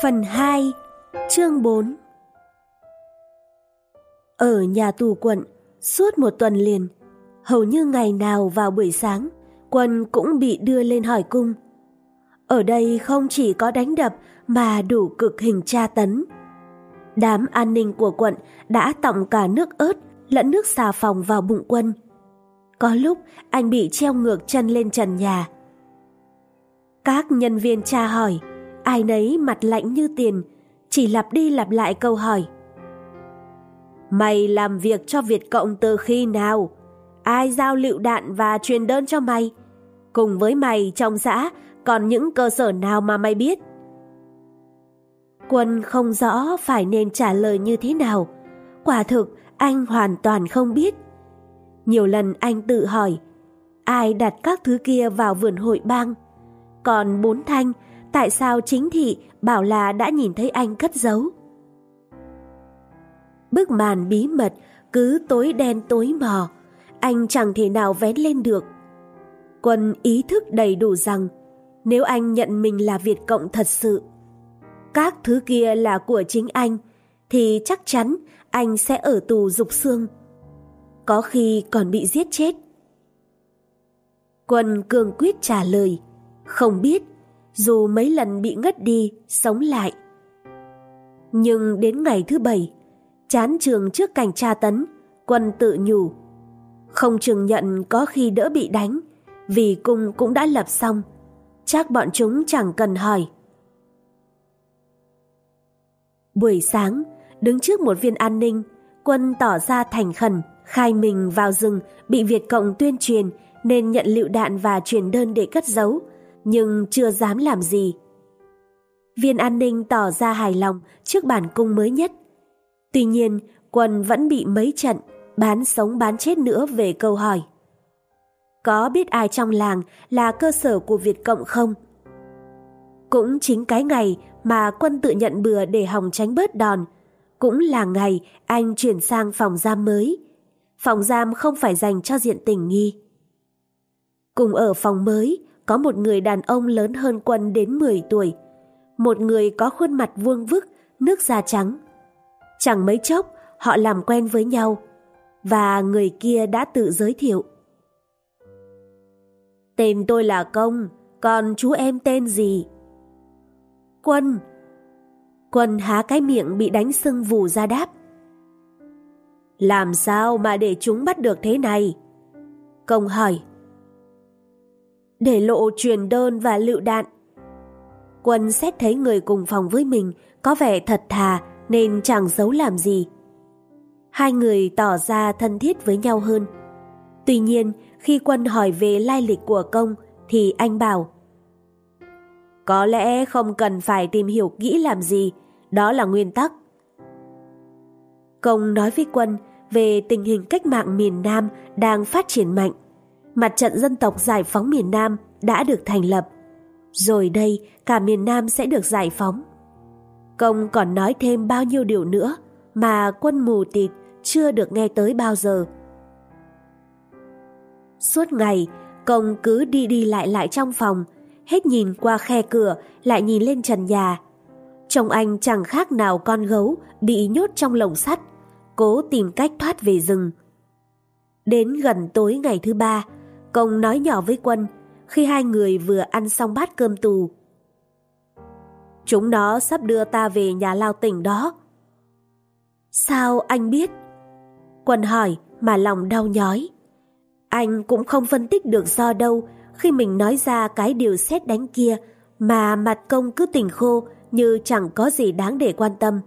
Phần 2, chương 4. Ở nhà tù quận, suốt một tuần liền, hầu như ngày nào vào buổi sáng, Quân cũng bị đưa lên hỏi cung. Ở đây không chỉ có đánh đập mà đủ cực hình tra tấn. Đám an ninh của quận đã tọng cả nước ớt lẫn nước xà phòng vào bụng Quân. Có lúc anh bị treo ngược chân lên trần nhà. Các nhân viên tra hỏi, ai nấy mặt lạnh như tiền, chỉ lặp đi lặp lại câu hỏi. Mày làm việc cho Việt Cộng từ khi nào? Ai giao lựu đạn và truyền đơn cho mày? Cùng với mày trong xã còn những cơ sở nào mà mày biết? Quân không rõ phải nên trả lời như thế nào. Quả thực anh hoàn toàn không biết. Nhiều lần anh tự hỏi, ai đặt các thứ kia vào vườn hội bang? Còn Bốn Thanh, tại sao chính thị bảo là đã nhìn thấy anh cất giấu? Bức màn bí mật cứ tối đen tối mò, anh chẳng thể nào vén lên được. Quân ý thức đầy đủ rằng nếu anh nhận mình là Việt Cộng thật sự, các thứ kia là của chính anh, thì chắc chắn anh sẽ ở tù rục xương, có khi còn bị giết chết. Quân cương quyết trả lời, không biết, dù mấy lần bị ngất đi, sống lại. Nhưng đến ngày thứ 7, chán trường trước cảnh tra tấn, Quân tự nhủ, không chừng nhận có khi đỡ bị đánh, vì cung cũng đã lập xong, chắc bọn chúng chẳng cần hỏi. Buổi sáng, đứng trước một viên an ninh, Quân tỏ ra thành khẩn, khai mình vào rừng bị Việt Cộng tuyên truyền nên nhận lựu đạn và truyền đơn để cất giấu, nhưng chưa dám làm gì. Viên an ninh tỏ ra hài lòng trước bản cung mới nhất. Tuy nhiên, Quân vẫn bị mấy trận bán sống bán chết nữa về câu hỏi. Có biết ai trong làng là cơ sở của Việt Cộng không? Cũng chính cái ngày mà Quân tự nhận bừa để hòng tránh bớt đòn, cũng là ngày anh chuyển sang phòng giam mới. Phòng giam không phải dành cho diện tình nghi. Cùng ở phòng mới có một người đàn ông lớn hơn Quân đến 10 tuổi, một người có khuôn mặt vuông vức, nước da trắng. Chẳng mấy chốc họ làm quen với nhau, và người kia đã tự giới thiệu. Tên tôi là Công, còn chú em tên gì? Quân. Quân há cái miệng bị đánh sưng vù ra đáp. Làm sao mà để chúng bắt được thế này? Công hỏi. Để lộ truyền đơn và lựu đạn. Quân xét thấy người cùng phòng với mình có vẻ thật thà nên chẳng giấu làm gì. Hai người tỏ ra thân thiết với nhau hơn. Tuy nhiên, khi Quân hỏi về lai lịch của Công thì anh bảo, có lẽ không cần phải tìm hiểu kỹ làm gì, đó là nguyên tắc. Công nói với Quân về tình hình cách mạng miền Nam đang phát triển mạnh. Mặt trận dân tộc giải phóng miền Nam đã được thành lập. Rồi đây cả miền Nam sẽ được giải phóng. Công còn nói thêm bao nhiêu điều nữa mà Quân mù tịt chưa được nghe tới bao giờ. Suốt ngày, Công cứ đi đi lại lại trong phòng, hết nhìn qua khe cửa lại nhìn lên trần nhà. Trông anh chẳng khác nào con gấu bị nhốt trong lồng sắt, cố tìm cách thoát về rừng. Đến gần tối ngày thứ 3, Công nói nhỏ với Quân khi hai người vừa ăn xong bát cơm tù. Chúng nó sắp đưa ta về nhà lao tỉnh đó. Sao anh biết? Quân hỏi mà lòng đau nhói. Anh cũng không phân tích được do đâu khi mình nói ra cái điều sét đánh kia mà mặt Công cứ tỉnh khô như chẳng có gì đáng để quan tâm.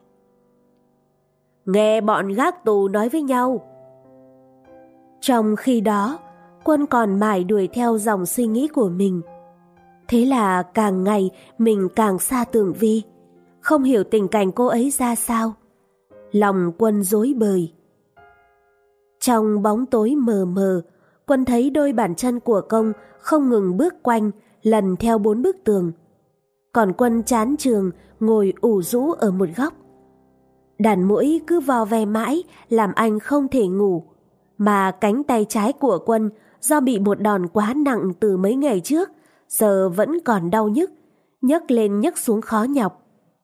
Nghe bọn gác tù nói với nhau. Trong khi đó, Quân còn mải đuổi theo dòng suy nghĩ của mình. Thế là càng ngày mình càng xa Tường Vi, không hiểu tình cảnh cô ấy ra sao. Lòng Quân rối bời. Trong bóng tối mờ mờ, Quân thấy đôi bàn chân của Công không ngừng bước quanh, lần theo 4 bức tường. Còn Quân chán trường ngồi ủ rũ ở một góc. Đàn muỗi cứ vò ve mãi làm anh không thể ngủ, mà cánh tay trái của Quân do bị một đòn quá nặng từ mấy ngày trước, giờ vẫn còn đau nhức, nhấc lên nhấc xuống khó nhọc.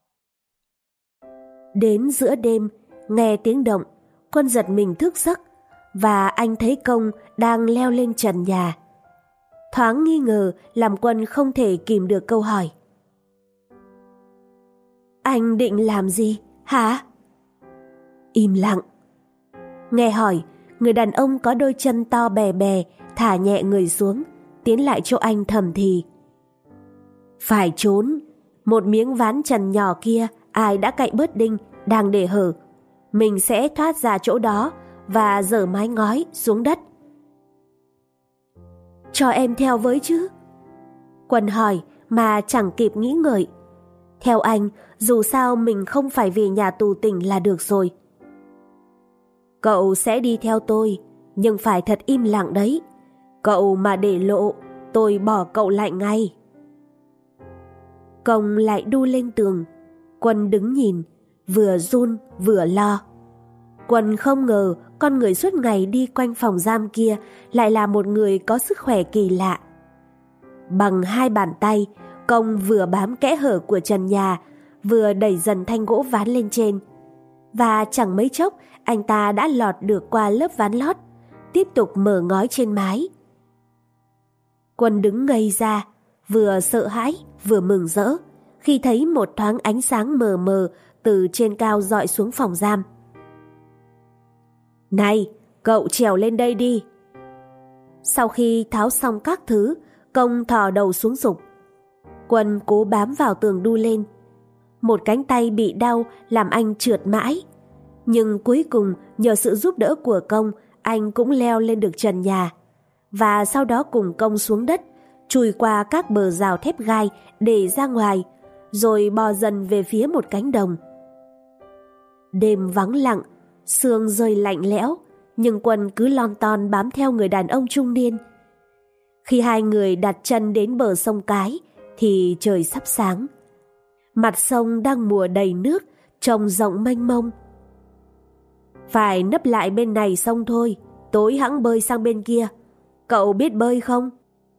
Đến giữa đêm, nghe tiếng động, Quân giật mình thức giấc và anh thấy Công đang leo lên trần nhà. Thoáng nghi ngờ làm Quân không thể kìm được câu hỏi. Anh định làm gì, hả? Im lặng. Nghe hỏi, người đàn ông có đôi chân to bè bè thả nhẹ người xuống, tiến lại chỗ anh thầm thì. Phải trốn, một miếng ván trần nhỏ kia ai đã cạy bớt đinh, đang để hở. Mình sẽ thoát ra chỗ đó và dở mái ngói xuống đất. Cho em theo với chứ? Quân hỏi mà chẳng kịp nghĩ ngợi. Theo anh, dù sao mình không phải về nhà tù tỉnh là được rồi. Cậu sẽ đi theo tôi, nhưng phải thật im lặng đấy. Cậu mà để lộ, tôi bỏ cậu lại ngay. Công lại đu lên tường. Quân đứng nhìn, vừa run vừa lo. Quân không ngờ con người suốt ngày đi quanh phòng giam kia lại là một người có sức khỏe kỳ lạ. Bằng hai bàn tay, Công vừa bám kẽ hở của trần nhà, vừa đẩy dần thanh gỗ ván lên trên. Và chẳng mấy chốc, anh ta đã lọt được qua lớp ván lót, tiếp tục mở ngói trên mái. Quân đứng ngây ra, vừa sợ hãi vừa mừng rỡ khi thấy một thoáng ánh sáng mờ mờ từ trên cao dọi xuống phòng giam. Này, cậu trèo lên đây đi. Sau khi tháo xong các thứ, Công thò đầu xuống giục. Quân cố bám vào tường đu lên. Một cánh tay bị đau làm anh trượt mãi. Nhưng cuối cùng nhờ sự giúp đỡ của Công, anh cũng leo lên được trần nhà. Và sau đó cùng Công xuống đất, chùi qua các bờ rào thép gai để ra ngoài, rồi bò dần về phía một cánh đồng. Đêm vắng lặng, sương rơi lạnh lẽo, nhưng Quân cứ lon ton bám theo người đàn ông trung niên. Khi hai người đặt chân đến bờ sông Cái, thì trời sắp sáng. Mặt sông đang mùa đầy nước, trông rộng mênh mông. Phải nấp lại bên này sông thôi, tối hẵng bơi sang bên kia. Cậu biết bơi không?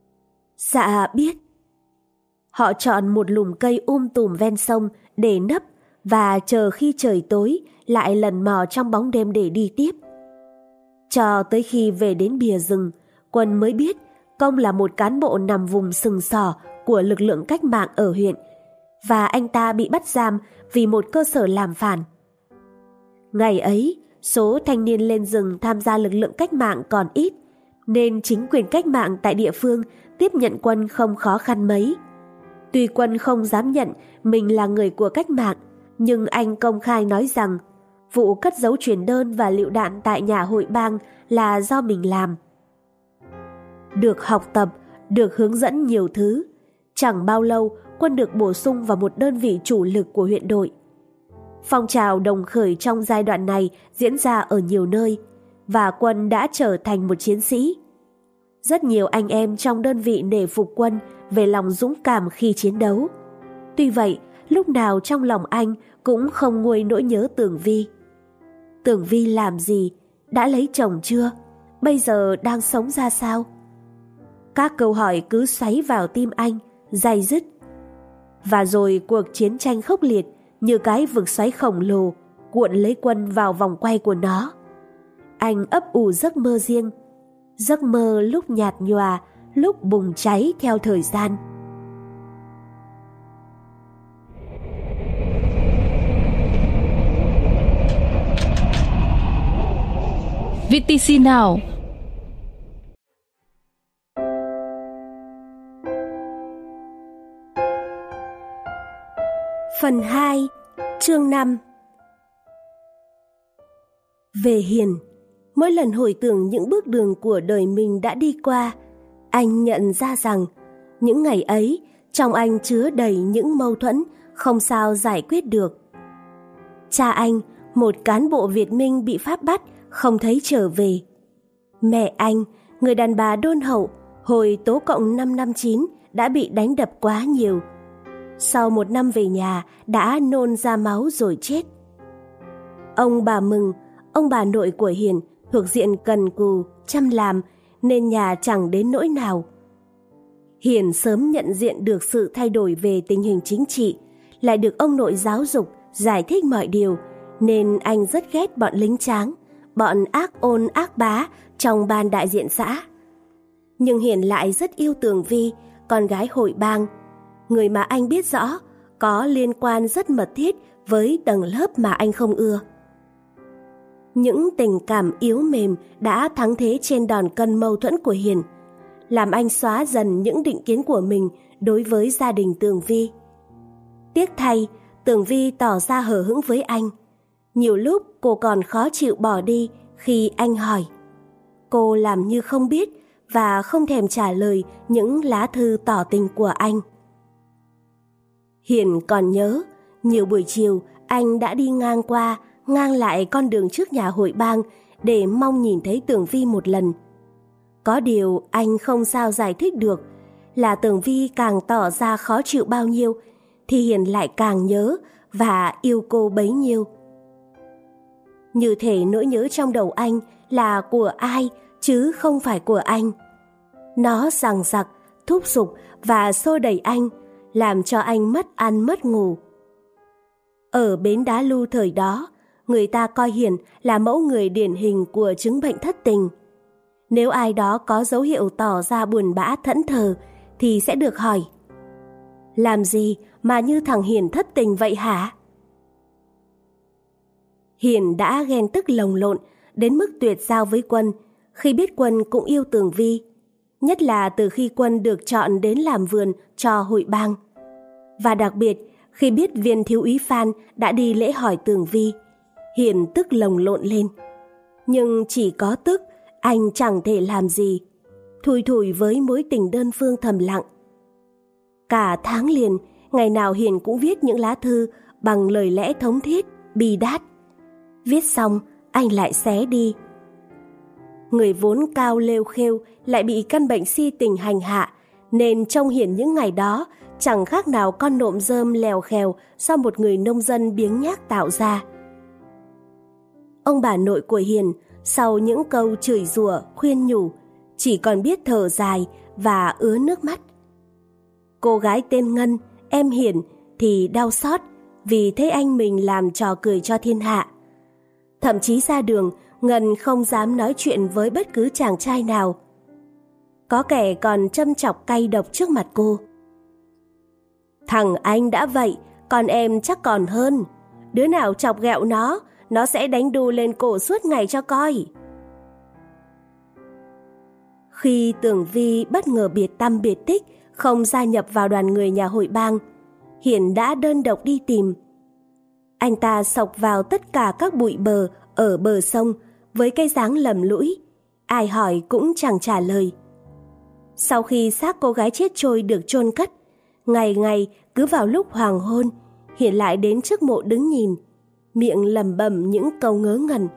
Dạ biết. Họ chọn một lùm cây tùm ven sông để nấp và chờ khi trời tối lại lần mò trong bóng đêm để đi tiếp. Cho tới khi về đến bìa rừng, Quân mới biết Công là một cán bộ nằm vùng sừng sỏ của lực lượng cách mạng ở huyện, và anh ta bị bắt giam vì một cơ sở làm phản. Ngày ấy, số thanh niên lên rừng tham gia lực lượng cách mạng còn ít, nên chính quyền cách mạng tại địa phương tiếp nhận Quân không khó khăn mấy. Tuy Quân không dám nhận mình là người của cách mạng, nhưng anh công khai nói rằng vụ cất giấu truyền đơn và lựu đạn tại nhà hội bang là do mình làm. Được học tập, được hướng dẫn nhiều thứ, chẳng bao lâu Quân được bổ sung vào một đơn vị chủ lực của huyện đội. Phong trào đồng khởi trong giai đoạn này diễn ra ở nhiều nơi, và Quân đã trở thành một chiến sĩ. Rất nhiều anh em trong đơn vị nể phục Quân về lòng dũng cảm khi chiến đấu. Tuy vậy, lúc nào trong lòng anh cũng không nguôi nỗi nhớ Tường Vi. Tường Vi làm gì? Đã lấy chồng chưa? Bây giờ đang sống ra sao? Các câu hỏi cứ xoáy vào tim anh, day dứt. Và rồi cuộc chiến tranh khốc liệt như cái vực xoáy khổng lồ cuộn lấy Quân vào vòng quay của nó. Anh ấp ủ giấc mơ riêng, giấc mơ lúc nhạt nhòa, lúc bùng cháy theo thời gian. VTC Now. Phần 2, chương 5. Về Hiền, mỗi lần hồi tưởng những bước đường của đời mình đã đi qua, anh nhận ra rằng những ngày ấy trong anh chứa đầy những mâu thuẫn không sao giải quyết được. Cha anh, một cán bộ Việt Minh bị Pháp bắt, không thấy trở về. Mẹ anh, người đàn bà đôn hậu, hồi tố cộng 5 năm 9 đã bị đánh đập quá nhiều. Sau 1 năm về nhà đã nôn ra máu rồi chết. Ông bà Mừng, ông bà nội của Hiền, thuộc diện cần cù, chăm làm nên nhà chẳng đến nỗi nào. Hiền sớm nhận diện được sự thay đổi về tình hình chính trị, lại được ông nội giáo dục, giải thích mọi điều, nên anh rất ghét bọn lính tráng, bọn ác ôn ác bá trong ban đại diện xã. Nhưng Hiền lại rất yêu Tường Vi, con gái hội bang, người mà anh biết rõ có liên quan rất mật thiết với tầng lớp mà anh không ưa. Những tình cảm yếu mềm đã thắng thế trên đòn cân mâu thuẫn của Hiền, làm anh xóa dần những định kiến của mình đối với gia đình Tường Vi. Tiếc thay, Tường Vi tỏ ra hờ hững với anh. Nhiều lúc cô còn khó chịu bỏ đi khi anh hỏi. Cô làm như không biết và không thèm trả lời những lá thư tỏ tình của anh. Hiền còn nhớ, nhiều buổi chiều anh đã đi ngang qua, ngang lại con đường trước nhà hội bang để mong nhìn thấy Tường Vi một lần. Có điều anh không sao giải thích được là Tường Vi càng tỏ ra khó chịu bao nhiêu thì Hiền lại càng nhớ và yêu cô bấy nhiêu. Như thể nỗi nhớ trong đầu anh là của ai chứ không phải của anh. Nó giằng giặc, thúc giục và xô đẩy anh, làm cho anh mất ăn mất ngủ. Ở bến đá Lu thời đó, người ta coi Hiền là mẫu người điển hình của chứng bệnh thất tình. Nếu ai đó có dấu hiệu tỏ ra buồn bã thẫn thờ thì sẽ được hỏi: làm gì mà như thằng Hiền thất tình vậy hả? Hiền đã ghen tức lồng lộn đến mức tuyệt giao với Quân khi biết Quân cũng yêu Tường Vi, nhất là từ khi Quân được chọn đến làm vườn cho hội bang. Và đặc biệt khi biết viên thiếu úy Phan đã đi lễ hỏi Tường Vi, Hiền tức lồng lộn lên. Nhưng chỉ có tức, anh chẳng thể làm gì, thủi thủi với mối tình đơn phương thầm lặng. Cả tháng liền, ngày nào Hiền cũng viết những lá thư bằng lời lẽ thống thiết, bi đát. Viết xong, anh lại xé đi. Người vốn cao lêu khêu lại bị căn bệnh si tình hành hạ, nên trông Hiền những ngày đó chẳng khác nào con nộm rơm lèo khèo do một người nông dân biếng nhác tạo ra. Ông bà nội của Hiền sau những câu chửi rủa, khuyên nhủ, chỉ còn biết thở dài và ứa nước mắt. Cô gái tên Ngân, em Hiền, thì đau xót vì thấy anh mình làm trò cười cho thiên hạ. Thậm chí ra đường, Ngân không dám nói chuyện với bất cứ chàng trai nào. Có kẻ còn châm chọc cay độc trước mặt cô. Thằng anh đã vậy, còn em chắc còn hơn. Đứa nào chọc ghẹo nó sẽ đánh đu lên cổ suốt ngày cho coi. Khi Tường Vi bất ngờ biệt tăm biệt tích, không gia nhập vào đoàn người nhà hội bang, Hiền đã đơn độc đi tìm. Anh ta xộc vào tất cả các bụi bờ ở bờ sông với cái dáng lầm lũi, ai hỏi cũng chẳng trả lời. Sau khi xác cô gái chết trôi được chôn cất, ngày ngày cứ vào lúc hoàng hôn, Hiền lại đến trước mộ đứng nhìn, miệng lẩm bẩm những câu ngớ ngẩn.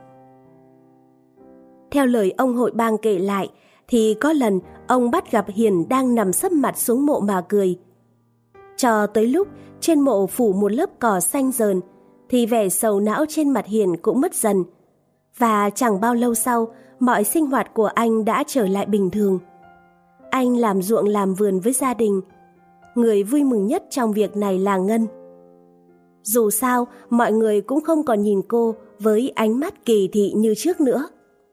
Theo lời ông hội bang kể lại, thì có lần ông bắt gặp Hiền đang nằm sấp mặt xuống mộ mà cười. Cho tới lúc trên mộ phủ một lớp cỏ xanh rờn, thì vẻ sầu não trên mặt Hiền cũng mất dần. Và chẳng bao lâu sau, mọi sinh hoạt của anh đã trở lại bình thường. Anh làm ruộng làm vườn với gia đình. Người vui mừng nhất trong việc này là Ngân. Dù sao, mọi người cũng không còn nhìn cô với ánh mắt kỳ thị như trước nữa.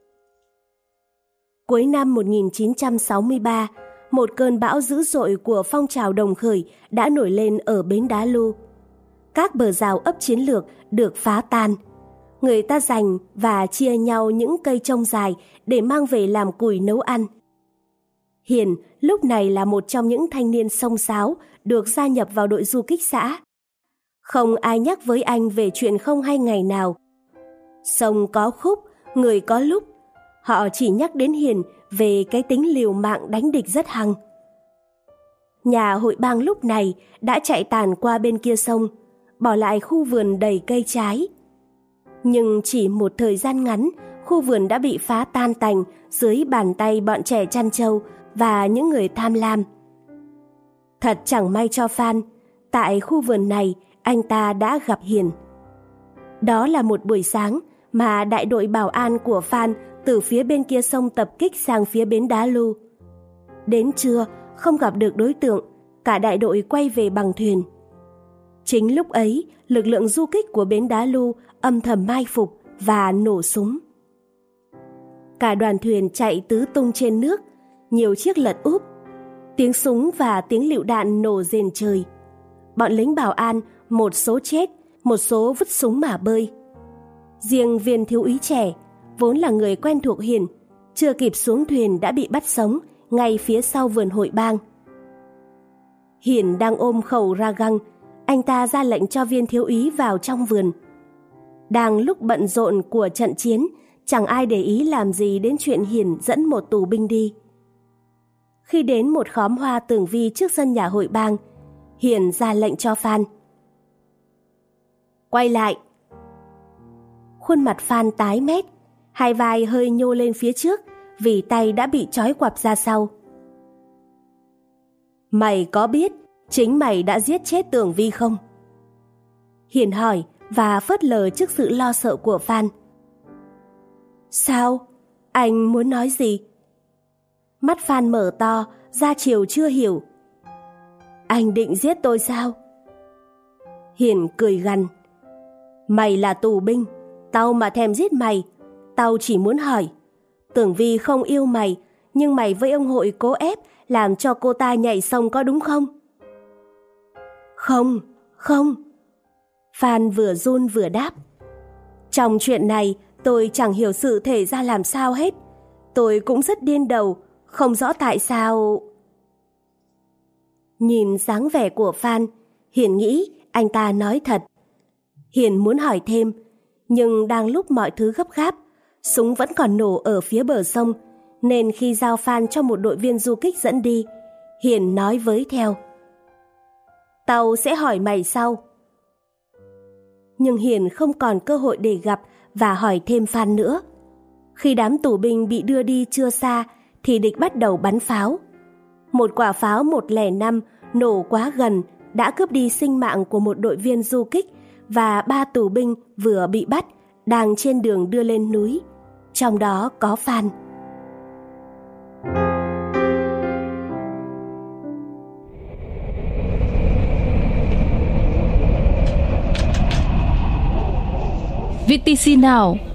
Cuối năm 1963, một cơn bão dữ dội của phong trào đồng khởi đã nổi lên ở bến đá Lu. Các bờ rào ấp chiến lược được phá tan. Người ta giành và chia nhau những cây trông dài để mang về làm củi nấu ăn. Hiền lúc này là một trong những thanh niên xông xáo được gia nhập vào đội du kích xã. Không ai nhắc với anh về chuyện không hay ngày nào. Sông có khúc, người có lúc. Họ chỉ nhắc đến Hiền về cái tính liều mạng đánh địch rất hăng. Nhà hội bang lúc này đã chạy tàn qua bên kia sông, bỏ lại khu vườn đầy cây trái. Nhưng chỉ một thời gian ngắn, khu vườn đã bị phá tan tành dưới bàn tay bọn trẻ chăn trâu và những người tham lam. Thật chẳng may cho Phan, tại khu vườn này anh ta đã gặp Hiền. Đó là một buổi sáng mà đại đội bảo an của Phan từ phía bên kia sông tập kích sang phía bến đá Lu. Đến trưa, không gặp được đối tượng, cả đại đội quay về bằng thuyền. Chính lúc ấy, lực lượng du kích của bến đá Lu âm thầm mai phục và nổ súng. Cả đoàn thuyền chạy tứ tung trên nước, nhiều chiếc lật úp. Tiếng súng và tiếng lựu đạn nổ rền trời. Bọn lính bảo an, một số chết, một số vứt súng mà bơi. Riêng viên thiếu úy trẻ, vốn là người quen thuộc Hiển, chưa kịp xuống thuyền đã bị bắt sống ngay phía sau vườn hội bang. Hiển đang ôm khẩu ra găng, anh ta ra lệnh cho viên thiếu úy vào trong vườn. Đang lúc bận rộn của trận chiến, chẳng ai để ý làm gì đến chuyện Hiển dẫn một tù binh đi. Khi đến một khóm hoa tường vi trước sân nhà hội bang, Hiển ra lệnh cho Phan. Quay lại. Khuôn mặt Phan tái mét, hai vai hơi nhô lên phía trước vì tay đã bị trói quặp ra sau. Mày có biết chính mày đã giết chết Tường Vi không? Hiển hỏi và phớt lờ trước sự lo sợ của Phan. Sao? Anh muốn nói gì? Mắt Phan mở to, ra chiều chưa hiểu. Anh định giết tôi sao? Hiển cười gằn. Mày là tù binh, tao mà thèm giết mày. Tao chỉ muốn hỏi, Tưởng Vi không yêu mày, nhưng mày với ông Hội cố ép làm cho cô ta nhảy sông có đúng không? Không, không. Phan vừa run vừa đáp. Trong chuyện này tôi chẳng hiểu sự thể ra làm sao hết. Tôi cũng rất điên đầu, không rõ tại sao. Nhìn dáng vẻ của Phan, Hiển nghĩ anh ta nói thật. Hiển muốn hỏi thêm, nhưng đang lúc mọi thứ gấp gáp, súng vẫn còn nổ ở phía bờ sông, nên khi giao Phan cho một đội viên du kích dẫn đi, Hiển nói với theo. Tao sẽ hỏi mày sau. Nhưng Hiển không còn cơ hội để gặp và hỏi thêm Phan nữa. Khi đám tù binh bị đưa đi chưa xa thì địch bắt đầu bắn pháo. Một quả pháo 105 nổ quá gần đã cướp đi sinh mạng của một đội viên du kích và 3 tù binh vừa bị bắt đang trên đường đưa lên núi. Trong đó có Phan. VTC Now,